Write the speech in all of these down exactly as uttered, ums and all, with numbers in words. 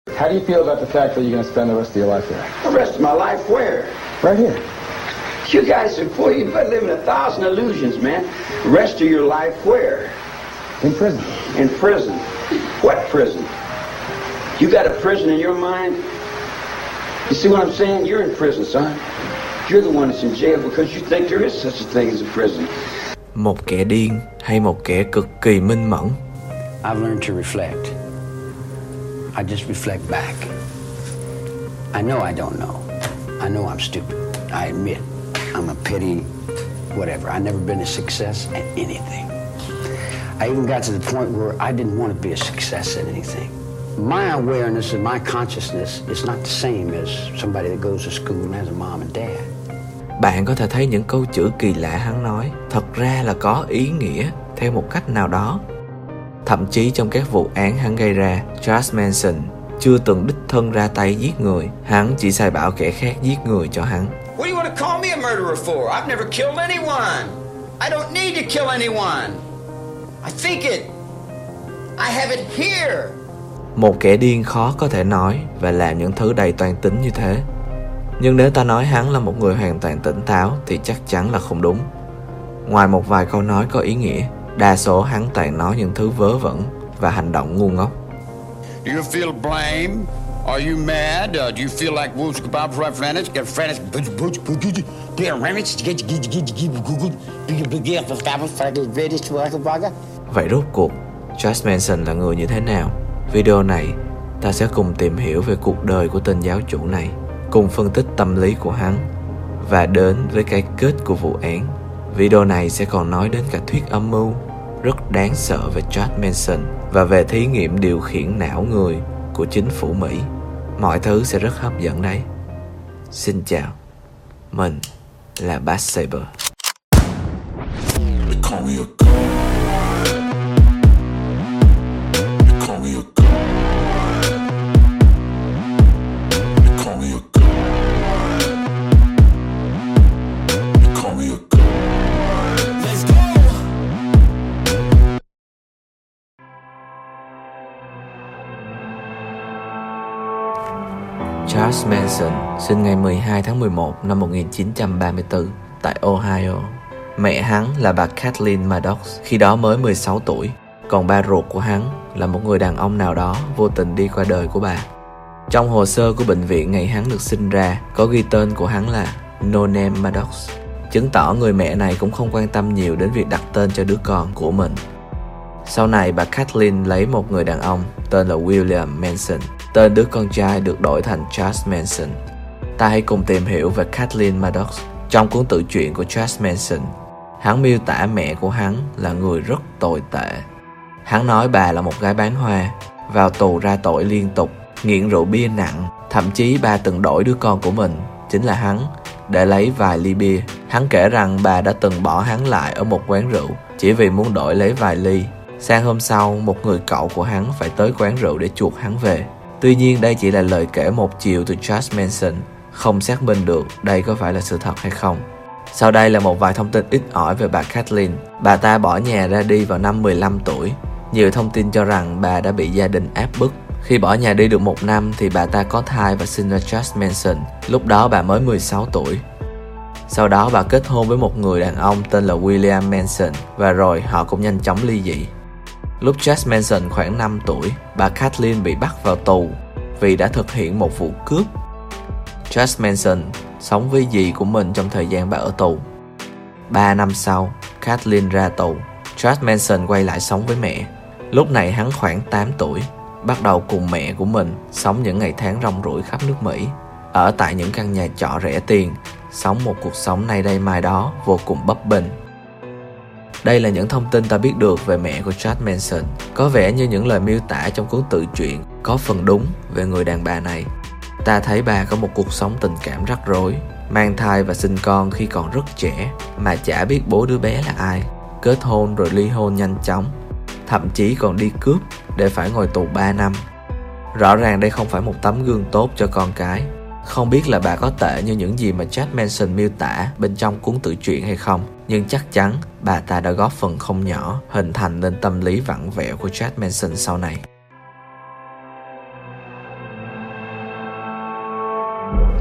How do you feel about the fact that you're going to spend the rest of your life there? The rest of my life where? Right here. You guys are poor. You live in a thousand illusions, man. Rest of your life where? In prison. In prison. What prison? You got a prison in your mind? You see what I'm saying? You're in prison, son. You're the one that's in jail because you think there is such a thing as a prison. Một kẻ điên hay một kẻ cực kỳ minh mẫn? I've learned to reflect. I just reflect back. I know I don't know. I know I'm stupid. I admit I'm a petty whatever. I've never been a success at anything. I even got to the point where I didn't want to be a success at anything. My awareness and my consciousness is not the same as somebody that goes to school and has a mom and dad. Bạn có thể thấy những câu chữ kỳ lạ hắn nói thật ra là có ý nghĩa theo một cách nào đó. Thậm chí trong các vụ án hắn gây ra, Charles Manson chưa từng đích thân ra tay giết người. Hắn chỉ sai bảo kẻ khác giết người cho hắn. What do you want to call me a murderer for? I've never killed anyone. I don't need to kill anyone. I think it. I have it here. Một kẻ điên khó có thể nói và làm những thứ đầy toan tính như thế. Nhưng nếu ta nói hắn là một người hoàn toàn tỉnh táo thì chắc chắn là không đúng. Ngoài một vài câu nói có ý nghĩa, đa số hắn toàn nói những thứ vớ vẩn và hành động ngu ngốc. Do you feel blame? Are you mad? Uh, do you feel like who's about to finish? Get finish. Vậy rốt cuộc, Charles Manson là người như thế nào? Video này, ta sẽ cùng tìm hiểu về cuộc đời của tên giáo chủ này, cùng phân tích tâm lý của hắn và đến với cái kết của vụ án. Video này sẽ còn nói đến cả thuyết âm mưu rất đáng sợ về Charles Manson và về thí nghiệm điều khiển não người của chính phủ Mỹ. Mọi thứ sẽ rất hấp dẫn đấy. Xin chào, mình là Bass Saber. Charles Manson sinh ngày mười hai tháng mười một năm một nghìn chín trăm ba mươi tư tại Ohio. Mẹ hắn là bà Kathleen Maddox, khi đó mới mười sáu tuổi. Còn ba ruột của hắn là một người đàn ông nào đó vô tình đi qua đời của bà. Trong hồ sơ của bệnh viện ngày hắn được sinh ra có ghi tên của hắn là No Name Maddox, chứng tỏ người mẹ này cũng không quan tâm nhiều đến việc đặt tên cho đứa con của mình. Sau này bà Kathleen lấy một người đàn ông tên là William Manson. Tên đứa con trai được đổi thành Charles Manson. Ta hãy cùng tìm hiểu về Kathleen Maddox. Trong cuốn tự truyện của Charles Manson, hắn miêu tả mẹ của hắn là người rất tồi tệ. Hắn nói bà là một gái bán hoa, vào tù ra tội liên tục, nghiện rượu bia nặng. Thậm chí bà từng đổi đứa con của mình, chính là hắn, để lấy vài ly bia. Hắn kể rằng bà đã từng bỏ hắn lại ở một quán rượu chỉ vì muốn đổi lấy vài ly. Sang hôm sau, một người cậu của hắn phải tới quán rượu để chuộc hắn về. Tuy nhiên đây chỉ là lời kể một chiều từ Charles Manson, không xác minh được đây có phải là sự thật hay không. Sau đây là một vài thông tin ít ỏi về bà Kathleen. Bà ta bỏ nhà ra đi vào năm mười lăm tuổi. Nhiều thông tin cho rằng bà đã bị gia đình áp bức. Khi bỏ nhà đi được một năm thì bà ta có thai và sinh ra Charles Manson. Lúc đó bà mới mười sáu tuổi. Sau đó bà kết hôn với một người đàn ông tên là William Manson và rồi họ cũng nhanh chóng ly dị. Lúc Charles Manson khoảng năm tuổi, bà Kathleen bị bắt vào tù vì đã thực hiện một vụ cướp. Charles Manson sống với dì của mình trong thời gian bà ở tù. Ba năm sau, Kathleen ra tù. Charles Manson quay lại sống với mẹ. Lúc này hắn khoảng tám tuổi, bắt đầu cùng mẹ của mình sống những ngày tháng rong ruổi khắp nước Mỹ, ở tại những căn nhà trọ rẻ tiền, sống một cuộc sống nay đây mai đó vô cùng bấp bênh. Đây là những thông tin ta biết được về mẹ của Charles Manson. Có vẻ như những lời miêu tả trong cuốn tự truyện có phần đúng về người đàn bà này. Ta thấy bà có một cuộc sống tình cảm rắc rối, mang thai và sinh con khi còn rất trẻ mà chả biết bố đứa bé là ai, kết hôn rồi ly hôn nhanh chóng, thậm chí còn đi cướp để phải ngồi tù ba năm. Rõ ràng đây không phải một tấm gương tốt cho con cái. Không biết là bà có tệ như những gì mà Charles Manson miêu tả bên trong cuốn tự truyện hay không, nhưng chắc chắn bà ta đã góp phần không nhỏ hình thành nên tâm lý vặn vẹo của Charles Manson sau này.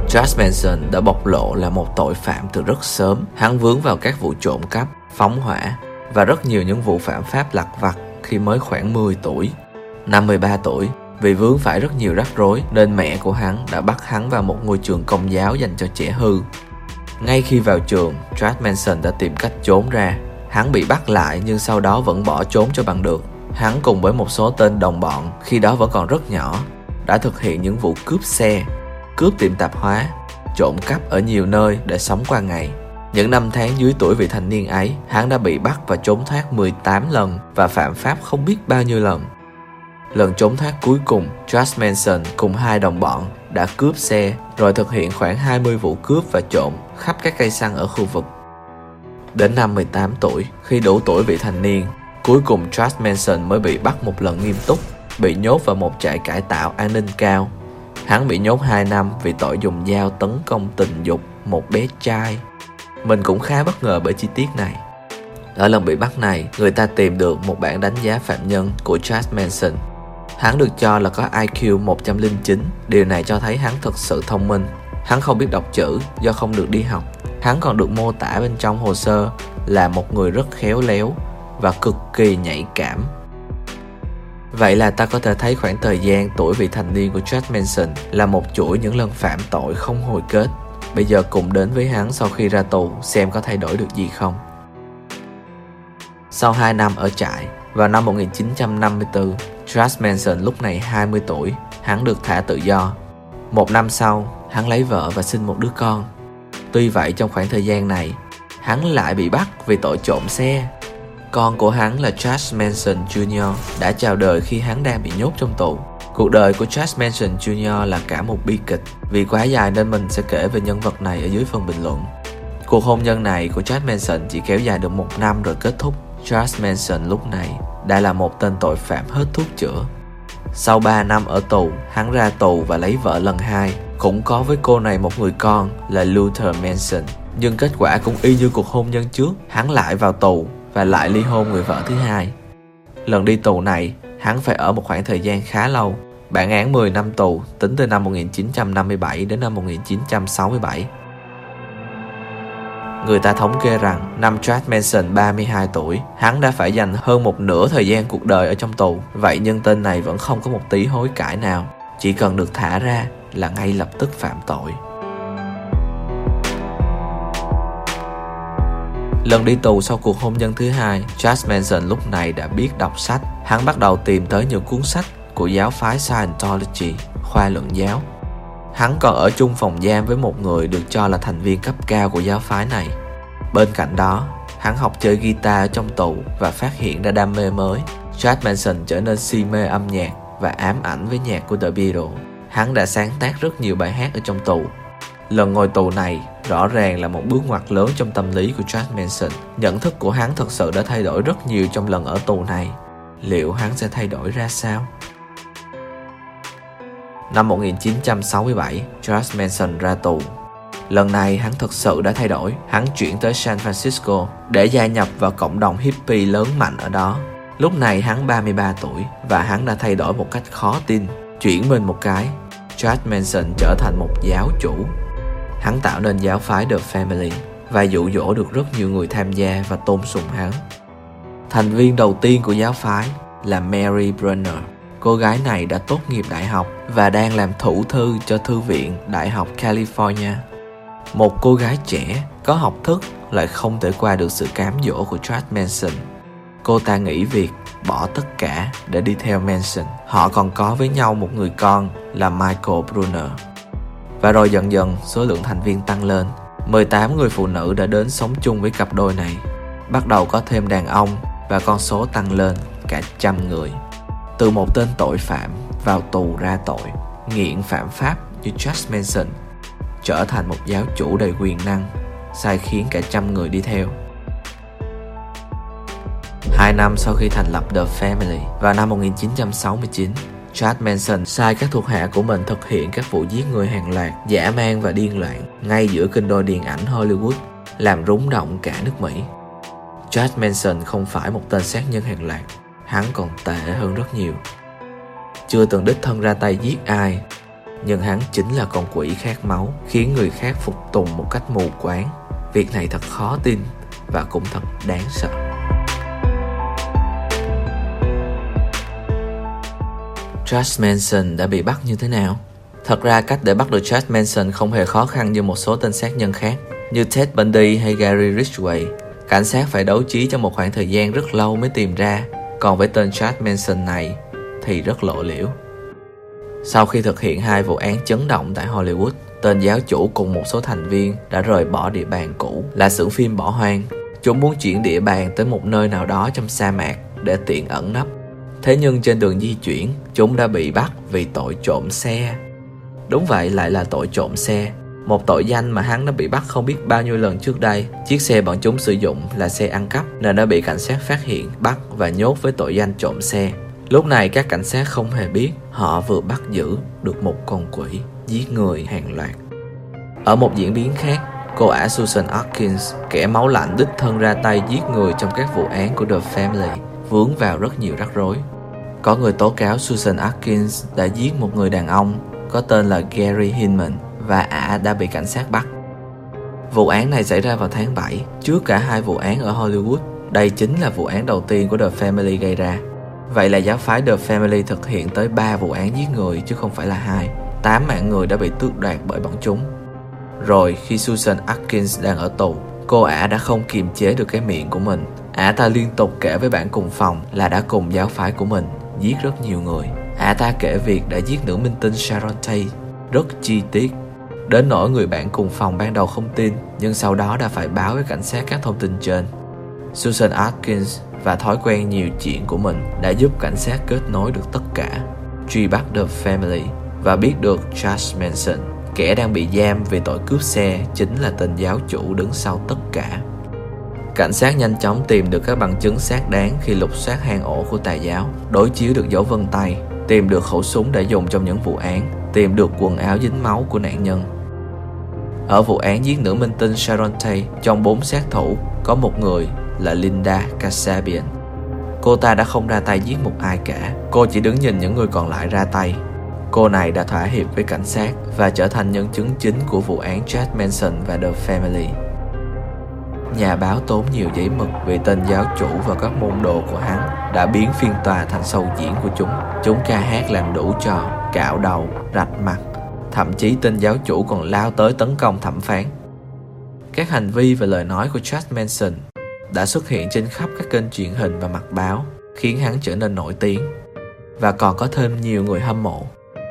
Charles Manson đã bộc lộ là một tội phạm từ rất sớm. Hắn vướng vào các vụ trộm cắp, phóng hỏa và rất nhiều những vụ phạm pháp lặt vặt khi mới khoảng mười tuổi. Năm mười ba tuổi, vì vướng phải rất nhiều rắc rối nên mẹ của hắn đã bắt hắn vào một ngôi trường công giáo dành cho trẻ hư. Ngay khi vào trường, Charles Manson đã tìm cách trốn ra. Hắn bị bắt lại nhưng sau đó vẫn bỏ trốn cho bằng được. Hắn cùng với một số tên đồng bọn khi đó vẫn còn rất nhỏ đã thực hiện những vụ cướp xe, cướp tiệm tạp hóa, trộm cắp ở nhiều nơi để sống qua ngày. Những năm tháng dưới tuổi vị thành niên ấy, hắn đã bị bắt và trốn thoát mười tám lần và phạm pháp không biết bao nhiêu lần. Lần trốn thoát cuối cùng, Charles Manson cùng hai đồng bọn đã cướp xe rồi thực hiện khoảng hai mươi vụ cướp và trộm khắp các cây xăng ở khu vực. Đến năm mười tám tuổi, khi đủ tuổi vị thành niên, cuối cùng Charles Manson mới bị bắt một lần nghiêm túc, bị nhốt vào một trại cải tạo an ninh cao. Hắn bị nhốt hai năm vì tội dùng dao tấn công tình dục một bé trai. Mình cũng khá bất ngờ bởi chi tiết này. Ở lần bị bắt này, người ta tìm được một bản đánh giá phạm nhân của Charles Manson. Hắn được cho là có I Q một trăm lẻ chín, điều này cho thấy hắn thực sự thông minh. Hắn không biết đọc chữ do không được đi học. Hắn còn được mô tả bên trong hồ sơ là một người rất khéo léo và cực kỳ nhạy cảm. Vậy là ta có thể thấy khoảng thời gian tuổi vị thành niên của Charles Manson là một chuỗi những lần phạm tội không hồi kết. Bây giờ cùng đến với hắn sau khi ra tù xem có thay đổi được gì không. Sau hai năm ở trại, vào năm một nghìn chín trăm năm mươi tư, Charles Manson lúc này hai mươi tuổi, hắn được thả tự do. Một năm sau, hắn lấy vợ và sinh một đứa con. Tuy vậy trong khoảng thời gian này, hắn lại bị bắt vì tội trộm xe. Con của hắn là Charles Manson Junior đã chào đời khi hắn đang bị nhốt trong tù. Cuộc đời của Charles Manson Junior là cả một bi kịch. Vì quá dài nên mình sẽ kể về nhân vật này ở dưới phần bình luận. Cuộc hôn nhân này của Charles Manson chỉ kéo dài được một năm rồi kết thúc. Charles Manson lúc này đã là một tên tội phạm hết thuốc chữa. Sau ba năm ở tù, hắn ra tù và lấy vợ lần hai. Cũng có với cô này một người con là Luther Manson. Nhưng kết quả cũng y như cuộc hôn nhân trước, hắn lại vào tù và lại ly hôn người vợ thứ hai. Lần đi tù này, hắn phải ở một khoảng thời gian khá lâu. Bản án mười năm tù tính từ năm một nghìn chín trăm năm mươi bảy đến năm một nghìn chín trăm sáu mươi bảy. Người ta thống kê rằng năm Charles Manson ba mươi hai tuổi, hắn đã phải dành hơn một nửa thời gian cuộc đời ở trong tù. Vậy nhưng tên này vẫn không có một tí hối cải nào. Chỉ cần được thả ra là ngay lập tức phạm tội. Lần đi tù sau cuộc hôn nhân thứ hai, Charles Manson lúc này đã biết đọc sách. Hắn bắt đầu tìm tới những cuốn sách của giáo phái Scientology, khoa luận giáo. Hắn còn ở chung phòng giam với một người được cho là thành viên cấp cao của giáo phái này. Bên cạnh đó, hắn học chơi guitar ở trong tù và phát hiện ra đam mê mới. Charles Manson trở nên si mê âm nhạc và ám ảnh với nhạc của The Beatles. Hắn đã sáng tác rất nhiều bài hát ở trong tù. Lần ngồi tù này rõ ràng là một bước ngoặt lớn trong tâm lý của Charles Manson. Nhận thức của hắn thực sự đã thay đổi rất nhiều trong lần ở tù này. Liệu hắn sẽ thay đổi ra sao? Năm một nghìn chín trăm sáu mươi bảy, Charles Manson ra tù. Lần này hắn thực sự đã thay đổi. Hắn chuyển tới San Francisco để gia nhập vào cộng đồng hippie lớn mạnh ở đó. Lúc này hắn ba mươi ba tuổi và hắn đã thay đổi một cách khó tin. Chuyển mình một cái, Charles Manson trở thành một giáo chủ. Hắn tạo nên giáo phái The Family và dụ dỗ được rất nhiều người tham gia và tôn sùng hắn. Thành viên đầu tiên của giáo phái là Mary Brunner. Cô gái này đã tốt nghiệp đại học và đang làm thủ thư cho Thư viện Đại học California. Một cô gái trẻ, có học thức lại không thể qua được sự cám dỗ của Charles Manson. Cô ta nghỉ việc, bỏ tất cả để đi theo Manson. Họ còn có với nhau một người con là Michael Brunner. Và rồi dần dần số lượng thành viên tăng lên. mười tám người phụ nữ đã đến sống chung với cặp đôi này. Bắt đầu có thêm đàn ông và con số tăng lên cả trăm người. Từ một tên tội phạm vào tù ra tội, nghiện phạm pháp như Charles Manson, trở thành một giáo chủ đầy quyền năng, sai khiến cả trăm người đi theo. Hai năm sau khi thành lập The Family, vào năm một nghìn chín trăm sáu mươi chín, Charles Manson sai các thuộc hạ của mình thực hiện các vụ giết người hàng loạt, dã man và điên loạn ngay giữa kinh đô điện ảnh Hollywood, làm rúng động cả nước Mỹ. Charles Manson không phải một tên sát nhân hàng loạt, hắn còn tệ hơn rất nhiều. Chưa từng đích thân ra tay giết ai, nhưng hắn chính là con quỷ khát máu, khiến người khác phục tùng một cách mù quáng. Việc này thật khó tin và cũng thật đáng sợ. Charles Manson đã bị bắt như thế nào? Thật ra cách để bắt được Charles Manson không hề khó khăn như một số tên sát nhân khác, như Ted Bundy hay Gary Ridgway. Cảnh sát phải đấu trí trong một khoảng thời gian rất lâu mới tìm ra, còn với tên Charles Manson này thì rất lộ liễu. Sau khi thực hiện hai vụ án chấn động tại Hollywood, tên giáo chủ cùng một số thành viên đã rời bỏ địa bàn cũ là xưởng phim bỏ hoang. Chúng muốn chuyển địa bàn tới một nơi nào đó trong sa mạc để tiện ẩn nấp. Thế nhưng trên đường di chuyển, chúng đã bị bắt vì tội trộm xe. Đúng vậy, lại là tội trộm xe, một tội danh mà hắn đã bị bắt không biết bao nhiêu lần trước đây. Chiếc xe bọn chúng sử dụng là xe ăn cắp nên đã bị cảnh sát phát hiện, bắt và nhốt với tội danh trộm xe. Lúc này các cảnh sát không hề biết họ vừa bắt giữ được một con quỷ giết người hàng loạt. Ở một diễn biến khác, cô ả Susan Atkins, kẻ máu lạnh đích thân ra tay giết người trong các vụ án của The Family, vướng vào rất nhiều rắc rối. Có người tố cáo Susan Atkins đã giết một người đàn ông có tên là Gary Hinman và ả đã bị cảnh sát bắt. Vụ án này xảy ra vào tháng bảy, trước cả hai vụ án ở Hollywood. Đây chính là vụ án đầu tiên của The Family gây ra. Vậy là giáo phái The Family thực hiện tới ba vụ án giết người chứ không phải là hai. Tám mạng người đã bị tước đoạt bởi bọn chúng. Rồi khi Susan Atkins đang ở tù, cô ả đã không kiềm chế được cái miệng của mình. Ả ta liên tục kể với bạn cùng phòng là đã cùng giáo phái của mình giết rất nhiều người. Ả ta kể việc đã giết nữ minh tinh Sharon Tate rất chi tiết, đến nỗi người bạn cùng phòng ban đầu không tin, nhưng sau đó đã phải báo với cảnh sát các thông tin trên. Susan Atkins và thói quen nhiều chuyện của mình đã giúp cảnh sát kết nối được tất cả, truy bắt The Family và biết được Charles Manson, kẻ đang bị giam vì tội cướp xe, chính là tên giáo chủ đứng sau tất cả. Cảnh sát nhanh chóng tìm được các bằng chứng xác đáng khi lục soát hang ổ của tà giáo, đối chiếu được dấu vân tay, tìm được khẩu súng đã dùng trong những vụ án, tìm được quần áo dính máu của nạn nhân. Ở vụ án giết nữ minh tinh Sharon Tate, trong bốn sát thủ có một người là Linda Kasabian. Cô ta đã không ra tay giết một ai cả, cô chỉ đứng nhìn những người còn lại ra tay. Cô này đã thỏa hiệp với cảnh sát và trở thành nhân chứng chính của vụ án Charles Manson và The Family. Nhà báo tốn nhiều giấy mực vì tên giáo chủ và các môn đồ của hắn đã biến phiên tòa thành show diễn của chúng. Chúng ca hát làm đủ trò, cạo đầu, rạch mặt. Thậm chí tên giáo chủ còn lao tới tấn công thẩm phán. Các hành vi và lời nói của Charles Manson đã xuất hiện trên khắp các kênh truyền hình và mặt báo, khiến hắn trở nên nổi tiếng. Và còn có thêm nhiều người hâm mộ.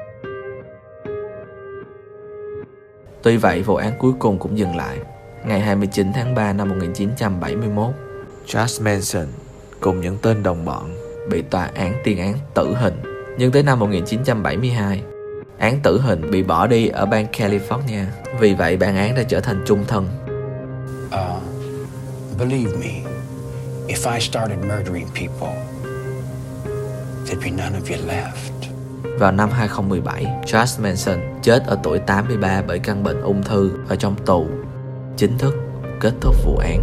Tuy vậy, vụ án cuối cùng cũng dừng lại. Ngày hai mươi chín tháng ba năm một nghìn chín trăm bảy mươi mốt, Charles Manson cùng những tên đồng bọn bị tòa án tuyên án tử hình. Nhưng tới năm một nghìn chín trăm bảy mươi hai, án tử hình bị bỏ đi ở bang California. Vì vậy bản án đã trở thành chung thân. Uh, believe me, if I started murdering people, there'd be none of you left. Vào năm hai không một bảy, Charles Manson chết ở tuổi tám mươi ba bởi căn bệnh ung thư ở trong tù, chính thức kết thúc vụ án.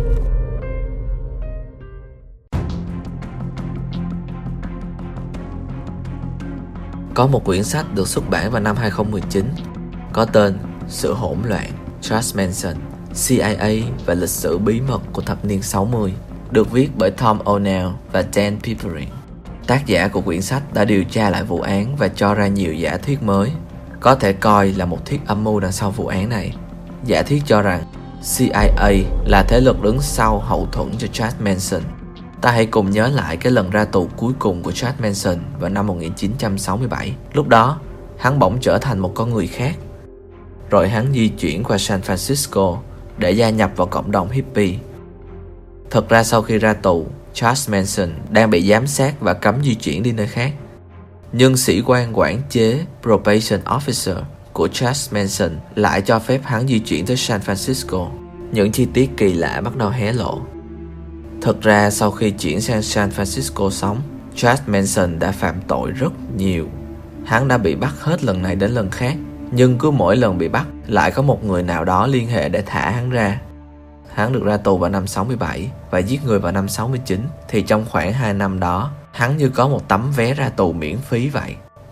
Có một quyển sách được xuất bản vào năm hai không một chín có tên Sự hỗn loạn, Charles Manson, C I A và lịch sử bí mật của thập niên sáu mươi, được viết bởi Tom O'Neill và Dan Pickering. Tác giả của quyển sách đã điều tra lại vụ án và cho ra nhiều giả thuyết mới, có thể coi là một thuyết âm mưu đằng sau vụ án này. Giả thuyết cho rằng C I A là thế lực đứng sau hậu thuẫn cho Charles Manson. Ta hãy cùng nhớ lại cái lần ra tù cuối cùng của Charles Manson vào năm một nghìn chín trăm sáu mươi bảy. Lúc đó, hắn bỗng trở thành một con người khác. Rồi hắn di chuyển qua San Francisco để gia nhập vào cộng đồng hippie. Thật ra sau khi ra tù, Charles Manson đang bị giám sát và cấm di chuyển đi nơi khác. Nhưng sĩ quan quản chế Probation Officer của Charles Manson lại cho phép hắn di chuyển tới San Francisco. Những chi tiết kỳ lạ bắt đầu hé lộ. Thực ra sau khi chuyển sang San Francisco sống, Charles Manson đã phạm tội rất nhiều. Hắn đã bị bắt hết lần này đến lần khác, nhưng cứ mỗi lần bị bắt lại có một người nào đó liên hệ để thả hắn ra. Hắn được ra tù vào năm sáu mươi bảy và giết người vào năm sáu mươi chín, thì trong khoảng hai năm đó, hắn như có một tấm vé ra tù miễn phí vậy.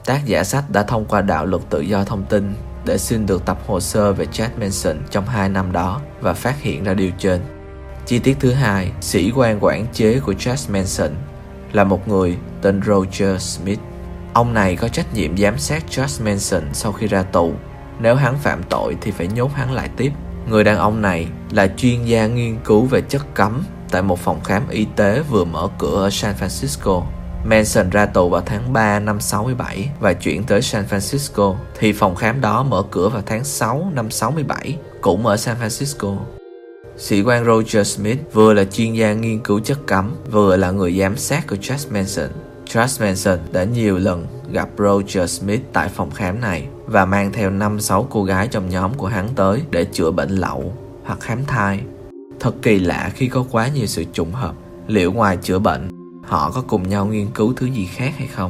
tác giả sách đã thông qua đạo luật tự do thông tin để xin được tập hồ sơ về Charles Manson trong hai năm đó và phát hiện ra điều trên. Chi tiết thứ hai, sĩ quan quản chế của Charles Manson là một người tên Roger Smith. Ông này có trách nhiệm giám sát Charles Manson sau khi ra tù. Nếu hắn phạm tội thì phải nhốt hắn lại tiếp. Người đàn ông này là chuyên gia nghiên cứu về chất cấm tại một phòng khám y tế vừa mở cửa ở San Francisco. Manson ra tù vào tháng ba năm sáu mươi bảy và chuyển tới San Francisco, thì phòng khám đó mở cửa vào tháng sáu năm sáu mươi bảy, cũng ở San Francisco. Sĩ quan Roger Smith vừa là chuyên gia nghiên cứu chất cấm, vừa là người giám sát của Charles Manson. Charles Manson đã nhiều lần gặp Roger Smith tại phòng khám này và mang theo năm sáu cô gái trong nhóm của hắn tới để chữa bệnh lậu hoặc khám thai. Thật kỳ lạ khi có quá nhiều sự trùng hợp. Liệu ngoài chữa bệnh, họ có cùng nhau nghiên cứu thứ gì khác hay không?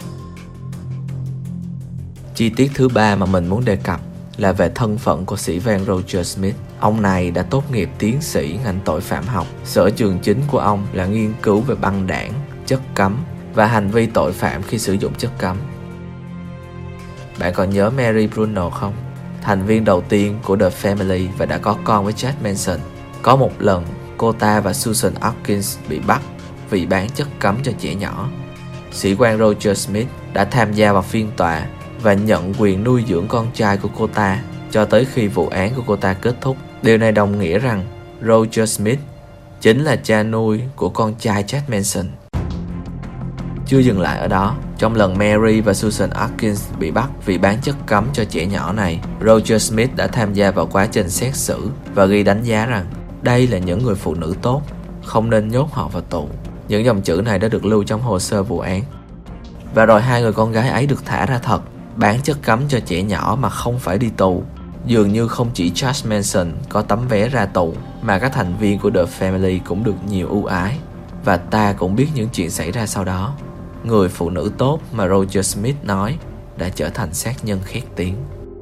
Chi tiết thứ ba mà mình muốn đề cập là về thân phận của sĩ quan Roger Smith. Ông này đã tốt nghiệp tiến sĩ ngành tội phạm học. Sở trường chính của ông là nghiên cứu về băng đảng, chất cấm và hành vi tội phạm khi sử dụng chất cấm. Bạn còn nhớ Mary Bruno không? Thành viên đầu tiên của The Family và đã có con với Charles Manson. Có một lần, cô ta và Susan Atkins bị bắt vì bán chất cấm cho trẻ nhỏ. Sĩ quan Roger Smith đã tham gia vào phiên tòa và nhận quyền nuôi dưỡng con trai của cô ta cho tới khi vụ án của cô ta kết thúc. Điều này đồng nghĩa rằng Roger Smith chính là cha nuôi của con trai Charles Manson. Chưa dừng lại ở đó, trong lần Mary và Susan Atkins bị bắt vì bán chất cấm cho trẻ nhỏ này, Roger Smith đã tham gia vào quá trình xét xử và ghi đánh giá rằng đây là những người phụ nữ tốt, không nên nhốt họ vào tù. Những dòng chữ này đã được lưu trong hồ sơ vụ án. Và rồi hai người con gái ấy được thả ra thật, bán chất cấm cho trẻ nhỏ mà không phải đi tù. Dường như không chỉ Charles Manson có tấm vé ra tù, mà các thành viên của The Family cũng được nhiều ưu ái. Và ta cũng biết những chuyện xảy ra sau đó. Người phụ nữ tốt mà Roger Smith nói đã trở thành sát nhân khét tiếng.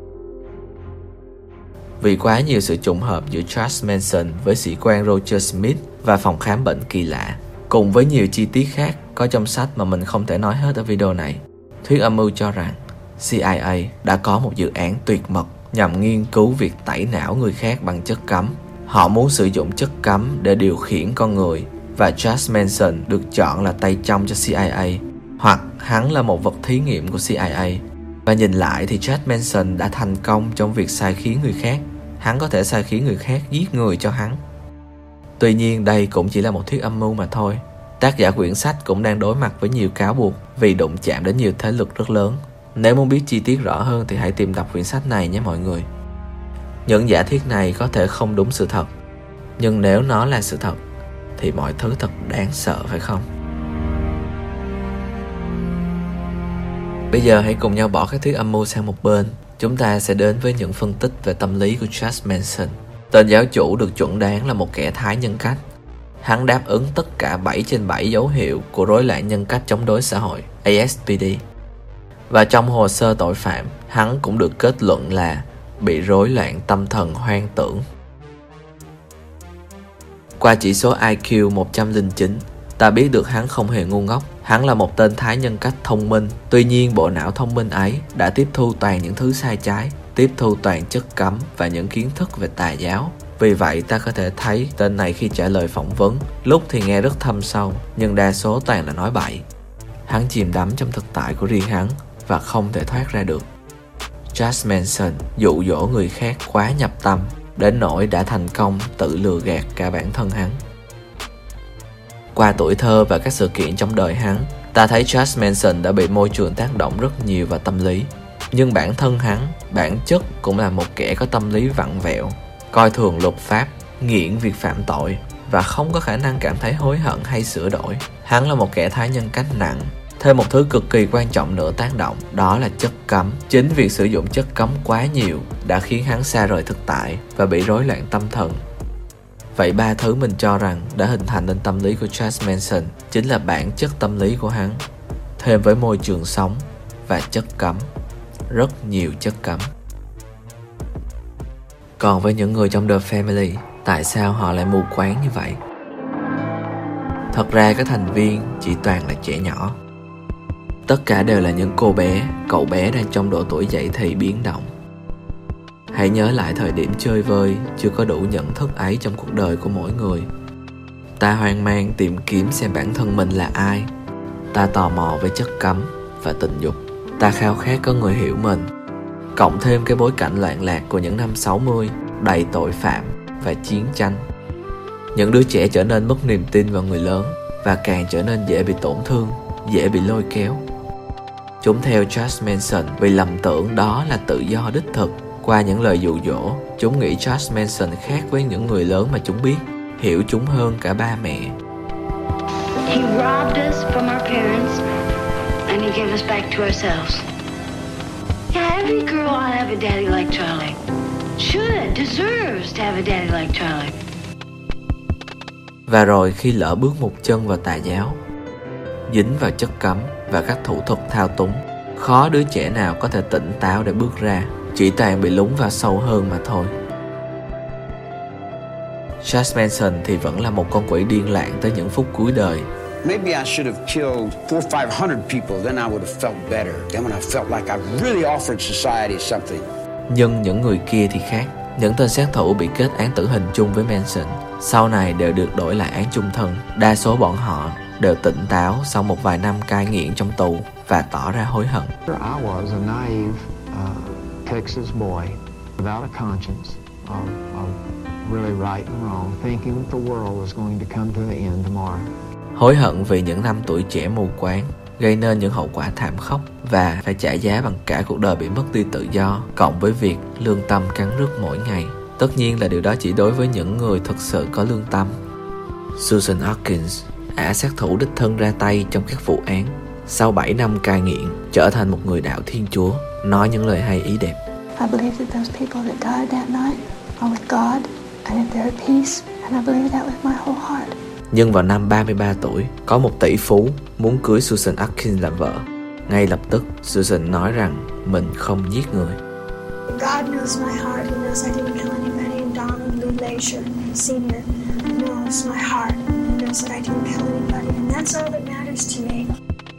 Vì quá nhiều sự trùng hợp giữa Charles Manson với sĩ quan Roger Smith và phòng khám bệnh kỳ lạ, cùng với nhiều chi tiết khác có trong sách mà mình không thể nói hết ở video này, thuyết âm mưu cho rằng C I A đã có một dự án tuyệt mật nhằm nghiên cứu việc tẩy não người khác bằng chất cấm. Họ muốn sử dụng chất cấm để điều khiển con người, và Charles Manson được chọn là tay trong cho C I A, hoặc hắn là một vật thí nghiệm của C I A. Và nhìn lại thì Charles Manson đã thành công trong việc sai khiến người khác. Hắn có thể sai khiến người khác giết người cho hắn. Tuy nhiên đây cũng chỉ là một thuyết âm mưu mà thôi. Tác giả quyển sách cũng đang đối mặt với nhiều cáo buộc vì đụng chạm đến nhiều thế lực rất lớn. Nếu muốn biết chi tiết rõ hơn thì hãy tìm đọc quyển sách này nhé mọi người. Những giả thiết này có thể không đúng sự thật, nhưng nếu nó là sự thật thì mọi thứ thật đáng sợ, phải không? Bây giờ hãy cùng nhau bỏ các thuyết âm mưu sang một bên. Chúng ta sẽ đến với những phân tích về tâm lý của Charles Manson. Tên giáo chủ được chuẩn đoán là một kẻ thái nhân cách. Hắn đáp ứng tất cả bảy trên bảy dấu hiệu của rối loạn nhân cách chống đối xã hội A S P D. Và trong hồ sơ tội phạm, hắn cũng được kết luận là bị rối loạn tâm thần hoang tưởng. Qua chỉ số I Q một trăm lẻ chín, ta biết được hắn không hề ngu ngốc. Hắn là một tên thái nhân cách thông minh. Tuy nhiên bộ não thông minh ấy đã tiếp thu toàn những thứ sai trái, tiếp thu toàn chất cấm và những kiến thức về tà giáo. Vì vậy ta có thể thấy tên này khi trả lời phỏng vấn, lúc thì nghe rất thâm sâu, nhưng đa số toàn là nói bậy. Hắn chìm đắm trong thực tại của riêng hắn và không thể thoát ra được. Charles Manson dụ dỗ người khác quá nhập tâm, đến nỗi đã thành công tự lừa gạt cả bản thân hắn. Qua tuổi thơ và các sự kiện trong đời hắn, ta thấy Charles Manson đã bị môi trường tác động rất nhiều vào tâm lý. Nhưng bản thân hắn, bản chất cũng là một kẻ có tâm lý vặn vẹo, coi thường luật pháp, nghiện việc phạm tội và không có khả năng cảm thấy hối hận hay sửa đổi. Hắn là một kẻ thái nhân cách nặng. Thêm một thứ cực kỳ quan trọng nữa tác động, đó là chất cấm. Chính việc sử dụng chất cấm quá nhiều đã khiến hắn xa rời thực tại và bị rối loạn tâm thần. Vậy ba thứ mình cho rằng đã hình thành nên tâm lý của Charles Manson chính là bản chất tâm lý của hắn, thêm với môi trường sống và chất cấm, rất nhiều chất cấm. Còn với những người trong The Family, tại sao họ lại mù quáng như vậy? Thật ra các thành viên chỉ toàn là trẻ nhỏ. Tất cả đều là những cô bé, cậu bé đang trong độ tuổi dậy thì biến động. Hãy nhớ lại thời điểm chơi vơi, chưa có đủ nhận thức ấy trong cuộc đời của mỗi người. Ta hoang mang tìm kiếm xem bản thân mình là ai. Ta tò mò với chất cấm và tình dục. Ta khao khát có người hiểu mình. Cộng thêm cái bối cảnh loạn lạc của những năm sáu mươi, đầy tội phạm và chiến tranh. Những đứa trẻ trở nên mất niềm tin vào người lớn và càng trở nên dễ bị tổn thương, dễ bị lôi kéo. Chúng theo Charles Manson vì lầm tưởng đó là tự do đích thực. Qua những lời dụ dỗ, chúng nghĩ Charles Manson khác với những người lớn mà chúng biết, hiểu chúng hơn cả ba mẹ. He robbed us from our parents and he gave us back to ourselves. Yeah, every girl ought to have a daddy like Charlie. Should, deserves to have a daddy like Charlie. Và rồi khi lỡ bước một chân vào tà giáo, dính vào chất cấm và các thủ thuật thao túng, khó đứa trẻ nào có thể tỉnh táo để bước ra, chỉ toàn bị lún vào sâu hơn mà thôi. Charles Manson thì vẫn là một con quỷ điên loạn tới những phút cuối đời. Maybe I should have killed four or five hundred people, then I would have felt better. Then when I felt like I really offered society something. Nhưng những người kia thì khác. Những tên sát thủ bị kết án tử hình chung với Manson sau này đều được đổi lại án chung thân. Đa số bọn họ đều tỉnh táo sau một vài năm cai nghiện trong tù và tỏ ra hối hận. I was a naive uh, Texas boy without a conscience of, of really right and wrong, thinking that the world was going to come to the end tomorrow. Hối hận vì những năm tuổi trẻ mù quáng, gây nên những hậu quả thảm khốc và phải trả giá bằng cả cuộc đời bị mất đi tự do, cộng với việc lương tâm cắn rứt mỗi ngày. Tất nhiên là điều đó chỉ đối với những người thực sự có lương tâm. Susan Atkins, ả sát thủ đích thân ra tay trong các vụ án, sau bảy năm cai nghiện, trở thành một người đạo Thiên Chúa, nói những lời hay ý đẹp. I believe that those people that died that night are with God and that they're at peace, and I believe that with my whole heart. Nhưng vào năm ba mươi ba tuổi, có một tỷ phú muốn cưới Susan Atkins làm vợ. Ngay lập tức, Susan nói rằng mình không giết người. God knows my heart. He knows I didn't kill anybody. And Don Lee Leisure, senior, knows my heart. He knows that I didn't kill anybody. And that's all that matters to me.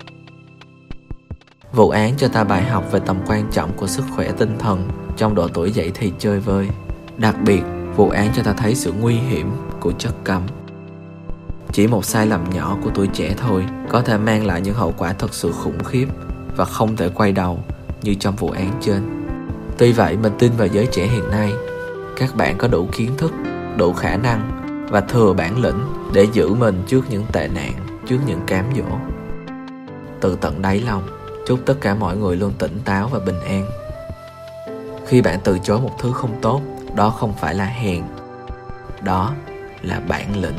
Vụ án cho ta bài học về tầm quan trọng của sức khỏe tinh thần trong độ tuổi dậy thì chơi vơi. Đặc biệt, vụ án cho ta thấy sự nguy hiểm của chất cấm. Chỉ một sai lầm nhỏ của tuổi trẻ thôi có thể mang lại những hậu quả thật sự khủng khiếp và không thể quay đầu như trong vụ án trên. Tuy vậy, mình tin vào giới trẻ hiện nay. Các bạn có đủ kiến thức, đủ khả năng và thừa bản lĩnh để giữ mình trước những tệ nạn, trước những cám dỗ. Từ tận đáy lòng, chúc tất cả mọi người luôn tỉnh táo và bình an. Khi bạn từ chối một thứ không tốt, đó không phải là hèn, đó là bản lĩnh.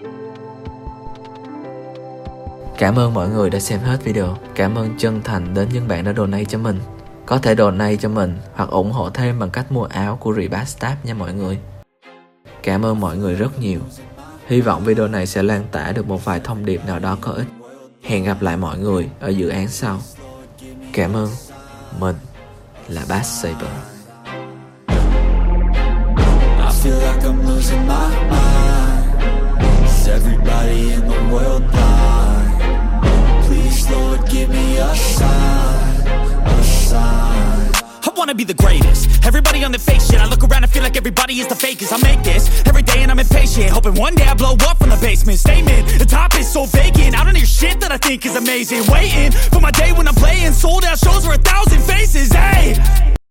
Cảm ơn mọi người đã xem hết video. Cảm ơn chân thành đến những bạn đã donate cho mình. Có thể donate cho mình hoặc ủng hộ thêm bằng cách mua áo của Rebastap nha mọi người. Cảm ơn mọi người rất nhiều. Hy vọng video này sẽ lan tỏa được một vài thông điệp nào đó có ích. Hẹn gặp lại mọi người ở dự án sau. Cảm ơn. Mình là Bass Saber. I feel like I'm losing my mind. Is everybody in the world blind? Please, Lord, give me a sign, a sign. I wanna be the greatest. Everybody on the fake shit. I look around and feel like everybody is the fakest. I make this every day and I'm impatient, hoping one day I blow up from the basement. Statement, the top is so vacant. I don't hear shit that I think is amazing. Waiting for my day when I'm playing sold out shows for a thousand faces. Hey.